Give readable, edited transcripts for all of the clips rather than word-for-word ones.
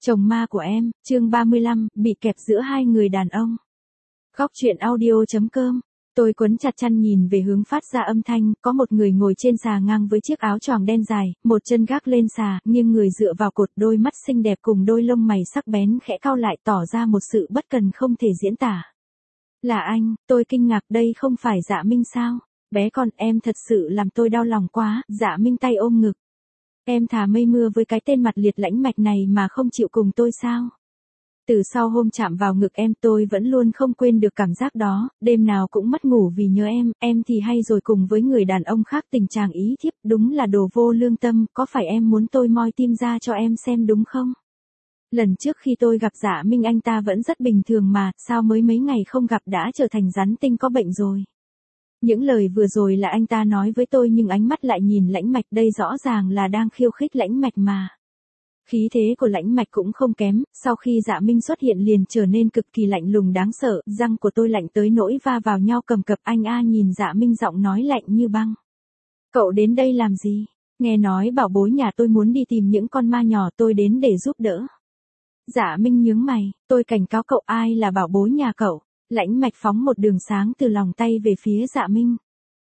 Chồng ma của em, chương 35, bị kẹp giữa hai người đàn ông. Góc truyện audio.com. Tôi quấn chặt chăn nhìn về hướng phát ra âm thanh, có một người ngồi trên xà ngang với chiếc áo choàng đen dài, một chân gác lên xà, nghiêng người dựa vào cột, đôi mắt xinh đẹp cùng đôi lông mày sắc bén khẽ cau lại tỏ ra một sự bất cần không thể diễn tả. Là anh, tôi kinh ngạc, đây không phải Dạ Minh sao? Bé con, em thật sự làm tôi đau lòng quá. Dạ Minh tay ôm ngực. Em thà mây mưa với cái tên mặt liệt lãnh mạch này mà không chịu cùng tôi sao? Từ sau hôm chạm vào ngực em tôi vẫn luôn không quên được cảm giác đó, đêm nào cũng mất ngủ vì nhớ em thì hay rồi cùng với người đàn ông khác tình trạng ý thiếp, đúng là đồ vô lương tâm, có phải em muốn tôi moi tim ra cho em xem đúng không? Lần trước khi tôi gặp Dạ Minh anh ta vẫn rất bình thường mà, sao mới mấy ngày không gặp đã trở thành rắn tinh có bệnh rồi? Những lời vừa rồi là anh ta nói với tôi nhưng ánh mắt lại nhìn lãnh mạch, đây rõ ràng là đang khiêu khích lãnh mạch mà. Khí thế của lãnh mạch cũng không kém, sau khi Dạ Minh xuất hiện liền trở nên cực kỳ lạnh lùng đáng sợ, răng của tôi lạnh tới nỗi va vào nhau cầm cập. Anh a, nhìn Dạ Minh giọng nói lạnh như băng. Cậu đến đây làm gì? Nghe nói bảo bối nhà tôi muốn đi tìm những con ma nhỏ, tôi đến để giúp đỡ. Dạ Minh nhướng mày, tôi cảnh cáo cậu, ai là bảo bối nhà cậu? Lãnh mạch phóng một đường sáng từ lòng tay về phía Dạ Minh.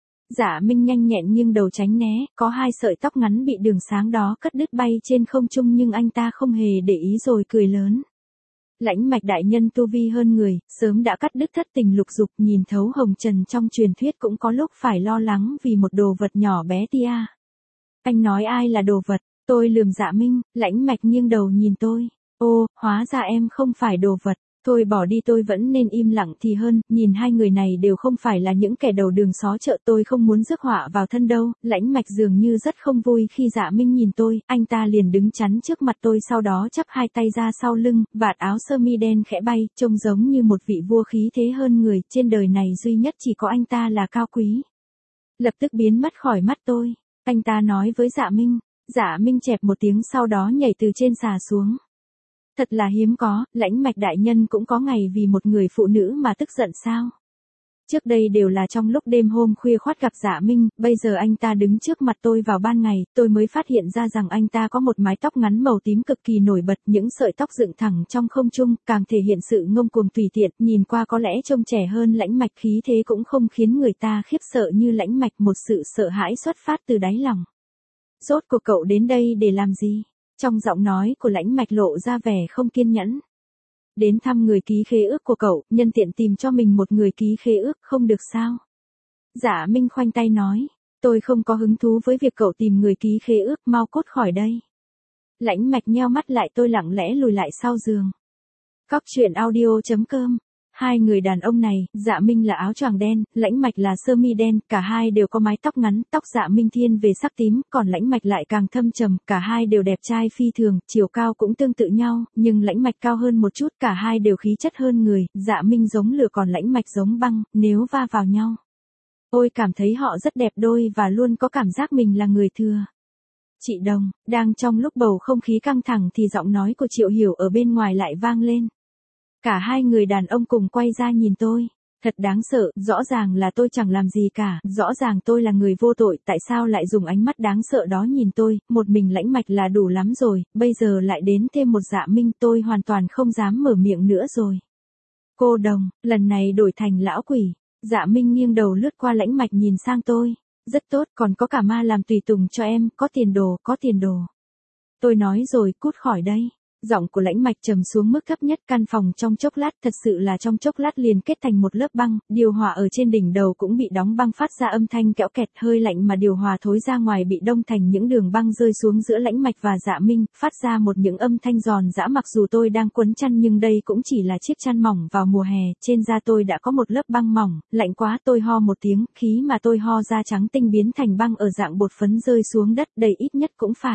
Dạ Minh nhanh nhẹn nghiêng đầu tránh né, có hai sợi tóc ngắn bị đường sáng đó cắt đứt bay trên không trung nhưng anh ta không hề để ý rồi cười lớn. Lãnh mạch đại nhân tu vi hơn người, sớm đã cắt đứt thất tình lục dục, nhìn thấu hồng trần trong truyền thuyết cũng có lúc phải lo lắng vì một đồ vật nhỏ bé tia. Anh nói ai là đồ vật? Tôi lườm Dạ Minh, lãnh mạch nghiêng đầu nhìn tôi. Ô, hóa ra em không phải đồ vật. Thôi bỏ đi, tôi vẫn nên im lặng thì hơn, nhìn hai người này đều không phải là những kẻ đầu đường xó chợ, tôi không muốn rước họa vào thân đâu. Lãnh mạch dường như rất không vui khi Dạ Minh nhìn tôi, anh ta liền đứng chắn trước mặt tôi, sau đó chắp hai tay ra sau lưng, vạt áo sơ mi đen khẽ bay, trông giống như một vị vua khí thế hơn người, trên đời này duy nhất chỉ có anh ta là cao quý. Lập tức biến mất khỏi mắt tôi, anh ta nói với Dạ Minh. Dạ Minh chẹp một tiếng sau đó nhảy từ trên xà xuống. Thật là hiếm có, lãnh mạch đại nhân cũng có ngày vì một người phụ nữ mà tức giận sao? Trước đây đều là trong lúc đêm hôm khuya khoắt gặp Dạ Minh, bây giờ anh ta đứng trước mặt tôi vào ban ngày, tôi mới phát hiện ra rằng anh ta có một mái tóc ngắn màu tím cực kỳ nổi bật, những sợi tóc dựng thẳng trong không trung, càng thể hiện sự ngông cuồng tùy tiện, nhìn qua có lẽ trông trẻ hơn lãnh mạch, khí thế cũng không khiến người ta khiếp sợ như lãnh mạch, một sự sợ hãi xuất phát từ đáy lòng. Rốt cuộc cậu đến đây để làm gì? Trong giọng nói của lãnh mạch lộ ra vẻ không kiên nhẫn. Đến thăm người ký khế ước của cậu, nhân tiện tìm cho mình một người ký khế ước, không được sao? Dạ Minh khoanh tay nói, tôi không có hứng thú với việc cậu tìm người ký khế ước, mau cút khỏi đây. Lãnh mạch nheo mắt lại, tôi lặng lẽ lùi lại sau giường. Góc truyện audio.com. Hai người đàn ông này, Dạ Minh là áo choàng đen, lãnh mạch là sơ mi đen, cả hai đều có mái tóc ngắn, tóc Dạ Minh thiên về sắc tím, còn lãnh mạch lại càng thâm trầm, cả hai đều đẹp trai phi thường, chiều cao cũng tương tự nhau, nhưng lãnh mạch cao hơn một chút, cả hai đều khí chất hơn người, Dạ Minh giống lửa còn lãnh mạch giống băng, nếu va vào nhau. Ôi, cảm thấy họ rất đẹp đôi và luôn có cảm giác mình là người thừa. Chị Đồng, đang trong lúc bầu không khí căng thẳng thì giọng nói của Triệu Hiểu ở bên ngoài lại vang lên. Cả hai người đàn ông cùng quay ra nhìn tôi. Thật đáng sợ, rõ ràng là tôi chẳng làm gì cả, rõ ràng tôi là người vô tội, tại sao lại dùng ánh mắt đáng sợ đó nhìn tôi, một mình lãnh mạch là đủ lắm rồi, bây giờ lại đến thêm một Dạ Minh, tôi hoàn toàn không dám mở miệng nữa rồi. Cô Đồng, lần này đổi thành lão quỷ. Dạ Minh nghiêng đầu lướt qua lãnh mạch nhìn sang tôi. Rất tốt, còn có cả ma làm tùy tùng cho em, có tiền đồ, có tiền đồ. Tôi nói rồi, cút khỏi đây. Giọng của lãnh mạch trầm xuống mức thấp nhất, căn phòng trong chốc lát, thật sự là trong chốc lát liền kết thành một lớp băng, điều hòa ở trên đỉnh đầu cũng bị đóng băng phát ra âm thanh kẽo kẹt, hơi lạnh mà điều hòa thối ra ngoài bị đông thành những đường băng rơi xuống giữa lãnh mạch và Dạ Minh, phát ra một những âm thanh giòn giã. Mặc dù tôi đang quấn chăn nhưng đây cũng chỉ là chiếc chăn mỏng vào mùa hè, trên da tôi đã có một lớp băng mỏng, lạnh quá, tôi ho một tiếng, khí mà tôi ho ra trắng tinh biến thành băng ở dạng bột phấn rơi xuống đất, đầy ít nhất cũng phải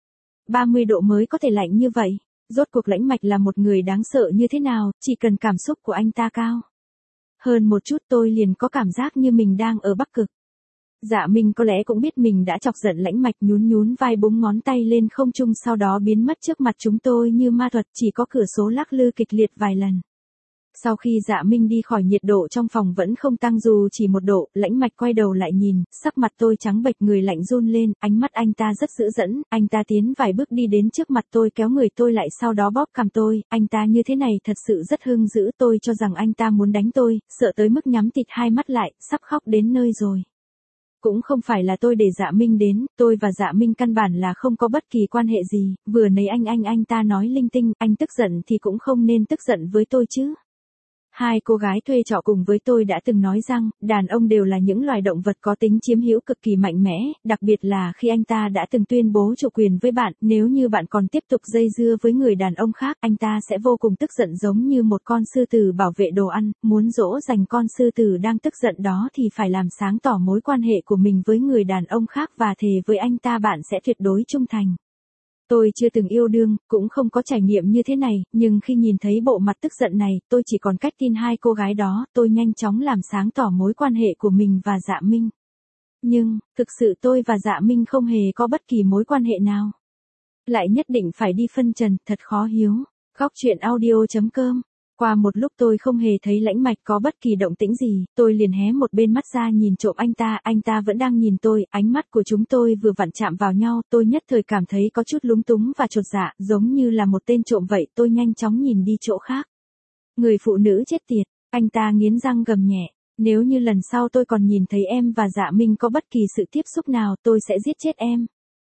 30 độ mới có thể lạnh như vậy. Rốt cuộc lãnh mạch là một người đáng sợ như thế nào, chỉ cần cảm xúc của anh ta cao hơn một chút tôi liền có cảm giác như mình đang ở Bắc Cực. Dạ Minh có lẽ cũng biết mình đã chọc giận lãnh mạch, nhún vai búng ngón tay lên không trung sau đó biến mất trước mặt chúng tôi như ma thuật, chỉ có cửa sổ lắc lư kịch liệt vài lần. Sau khi Dạ Minh đi khỏi, nhiệt độ trong phòng vẫn không tăng dù chỉ 1 độ, Lãnh Mạch quay đầu lại nhìn, sắc mặt tôi trắng bệch, người lạnh run lên, ánh mắt anh ta rất dữ dẫm, anh ta tiến vài bước đi đến trước mặt tôi, kéo người tôi lại, sau đó bóp cằm tôi, anh ta như thế này thật sự rất hung dữ, tôi cho rằng anh ta muốn đánh tôi, sợ tới mức nhắm tịt hai mắt lại, sắp khóc đến nơi rồi. Cũng không phải là tôi để Dạ Minh đến, tôi và Dạ Minh căn bản là không có bất kỳ quan hệ gì, vừa nãy anh ta nói linh tinh, anh tức giận thì cũng không nên tức giận với tôi chứ. Hai cô gái thuê trọ cùng với tôi đã từng nói rằng, đàn ông đều là những loài động vật có tính chiếm hữu cực kỳ mạnh mẽ, đặc biệt là khi anh ta đã từng tuyên bố chủ quyền với bạn, nếu như bạn còn tiếp tục dây dưa với người đàn ông khác, anh ta sẽ vô cùng tức giận giống như một con sư tử bảo vệ đồ ăn, muốn dỗ dành con sư tử đang tức giận đó thì phải làm sáng tỏ mối quan hệ của mình với người đàn ông khác và thề với anh ta bạn sẽ tuyệt đối trung thành. Tôi chưa từng yêu đương, cũng không có trải nghiệm như thế này, nhưng khi nhìn thấy bộ mặt tức giận này, tôi chỉ còn cách tin hai cô gái đó, tôi nhanh chóng làm sáng tỏ mối quan hệ của mình và Dạ Minh. Nhưng, thực sự tôi và Dạ Minh không hề có bất kỳ mối quan hệ nào. Lại nhất định phải đi phân trần, thật khó hiếu. Góc truyện audio.com. Qua một lúc tôi không hề thấy Lãnh Mạch có bất kỳ động tĩnh gì, tôi liền hé một bên mắt ra nhìn trộm anh ta vẫn đang nhìn tôi, ánh mắt của chúng tôi vừa vặn chạm vào nhau, tôi nhất thời cảm thấy có chút lúng túng và chột dạ, giống như là một tên trộm vậy, tôi nhanh chóng nhìn đi chỗ khác. Người phụ nữ chết tiệt, anh ta nghiến răng gầm nhẹ, nếu như lần sau tôi còn nhìn thấy em và Dạ Minh có bất kỳ sự tiếp xúc nào, tôi sẽ giết chết em.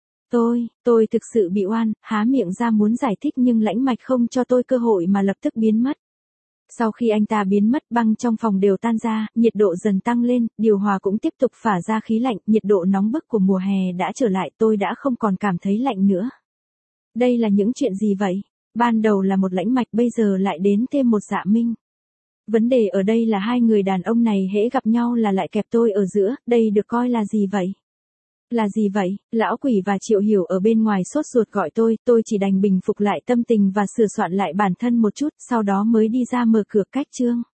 Tôi thực sự bị oan, há miệng ra muốn giải thích nhưng Lãnh Mạch không cho tôi cơ hội mà lập tức biến mất. Sau khi anh ta biến mất, băng trong phòng đều tan ra, nhiệt độ dần tăng lên, điều hòa cũng tiếp tục phả ra khí lạnh, nhiệt độ nóng bức của mùa hè đã trở lại, tôi đã không còn cảm thấy lạnh nữa. Đây là những chuyện gì vậy? Ban đầu là một Lãnh Mạch, bây giờ lại đến thêm một Dạ Minh. Vấn đề ở đây là hai người đàn ông này hễ gặp nhau là lại kẹp tôi ở giữa, đây được coi là gì vậy? Là gì vậy? Lão Quỷ và Triệu Hiểu ở bên ngoài sốt ruột gọi tôi chỉ đành bình phục lại tâm tình và sửa soạn lại bản thân một chút, sau đó mới đi ra mở cửa cách chương.